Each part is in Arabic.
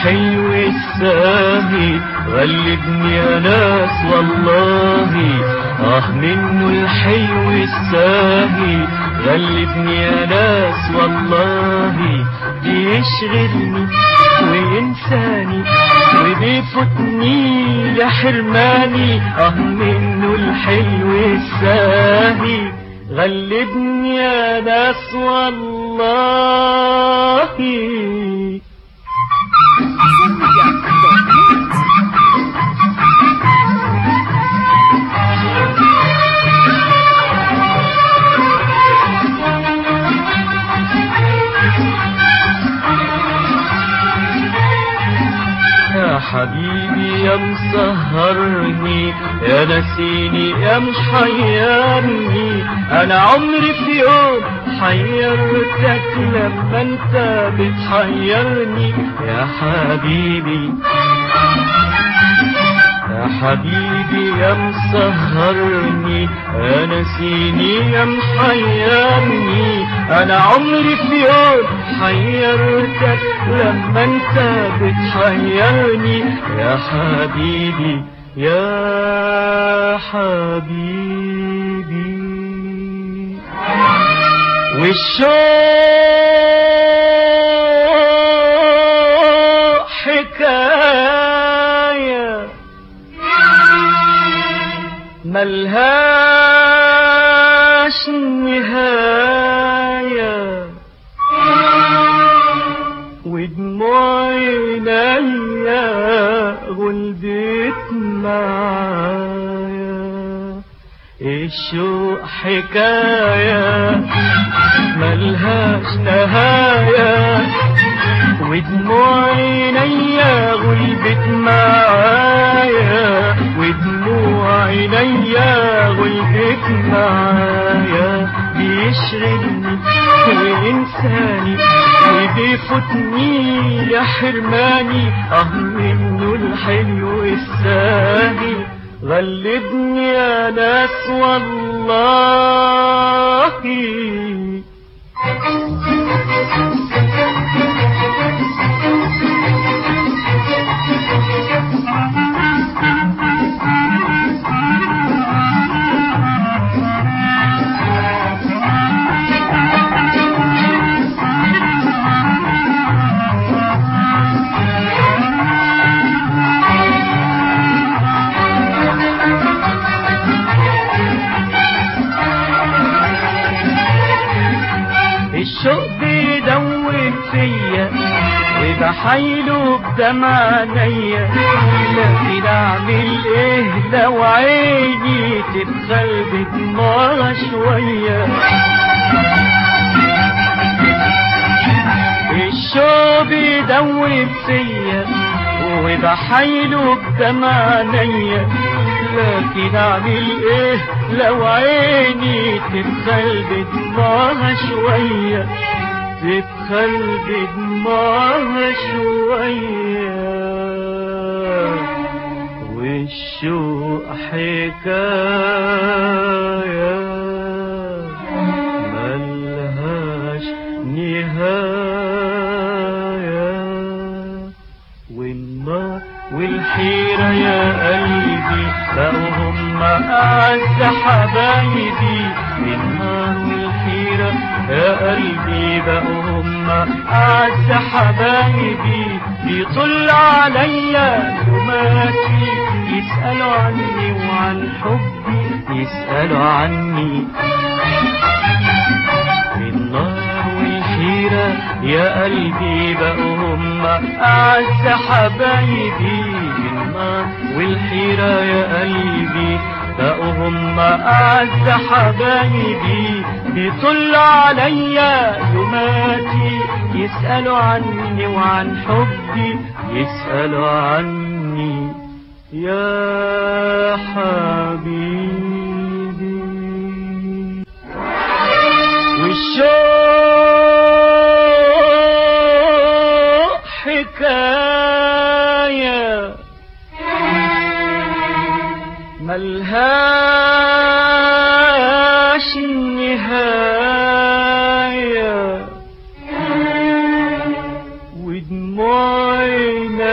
الحلو الساهي غلبني يا ناس والله. منه الحلو الساهي غلبني يا ناس والله. بيشغلني وينساني وبيفوتني لحرماني. منه الحلو الساهي غلبني يا ناس والله. يا حبيبي يا مسهرني يا نسيني يا محيرني. انا عمري في يوم حيرتك لما انت بتحيرني. يا حبيبي يا حبيبي يا مسهرني يا نسيني يا محيرني. انا عمري في يوم حيرتك لما انت بتحيرني. يا حبيبي يا حبيبي. والشوق حكاية ملهاش نهاية. ودموع عينيا غلبت معايا. الشوق حكاية ملهاش نهاية. ودموع عينيا غلبت معايا. ودموع عينيا غلبت معايا. بيشغلني وينساني وبيفوتني لحرماني. منه الحلو الساهي غلبني يا ناس والله. الشوق بيدور فيا وبحايله بدمع عينيا. لكن اعمل ايه لو عيني تبخل بدموعها شوية. الشوق بيدور فيا وبحايله بدمع عينيا. لكن اعمل ايه لو عيني تبخل بدموعها شوية. تبخل بدموعها شوية. والشوق حكاية ملهاش نهاية. والنار والحيرة يا قلبي بقوا هم أعز حبايبي. النار والحيرة يا قلبي بقوا هم أعز حبايبي. بيطل عليا يوماتي يسألوا عني وعن حبي يسألوا عني. النار والحيرة يا قلبي بقوا هم أعز حبايبي. النار والحيرة يا قلبي بقوا هم أعز حبايبي. بيطل عليا يوماتي يسألوا عني وعن حبي يسألوا عني. يا حبيبي والشوق حكاية ملهاش نهاية. ودموع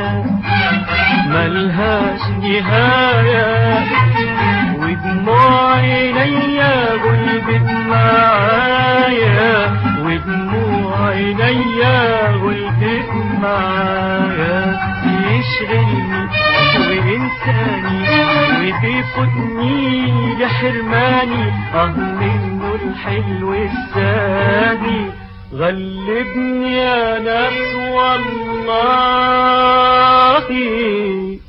ملهاش نهاية، ودموع عينيا غلبت معايا، ودموع عينيا غلبت معايا. يشغلني وإنساني وبيفوتني لحرماني، منه الحلو الثاني. غلبني يا ناس والله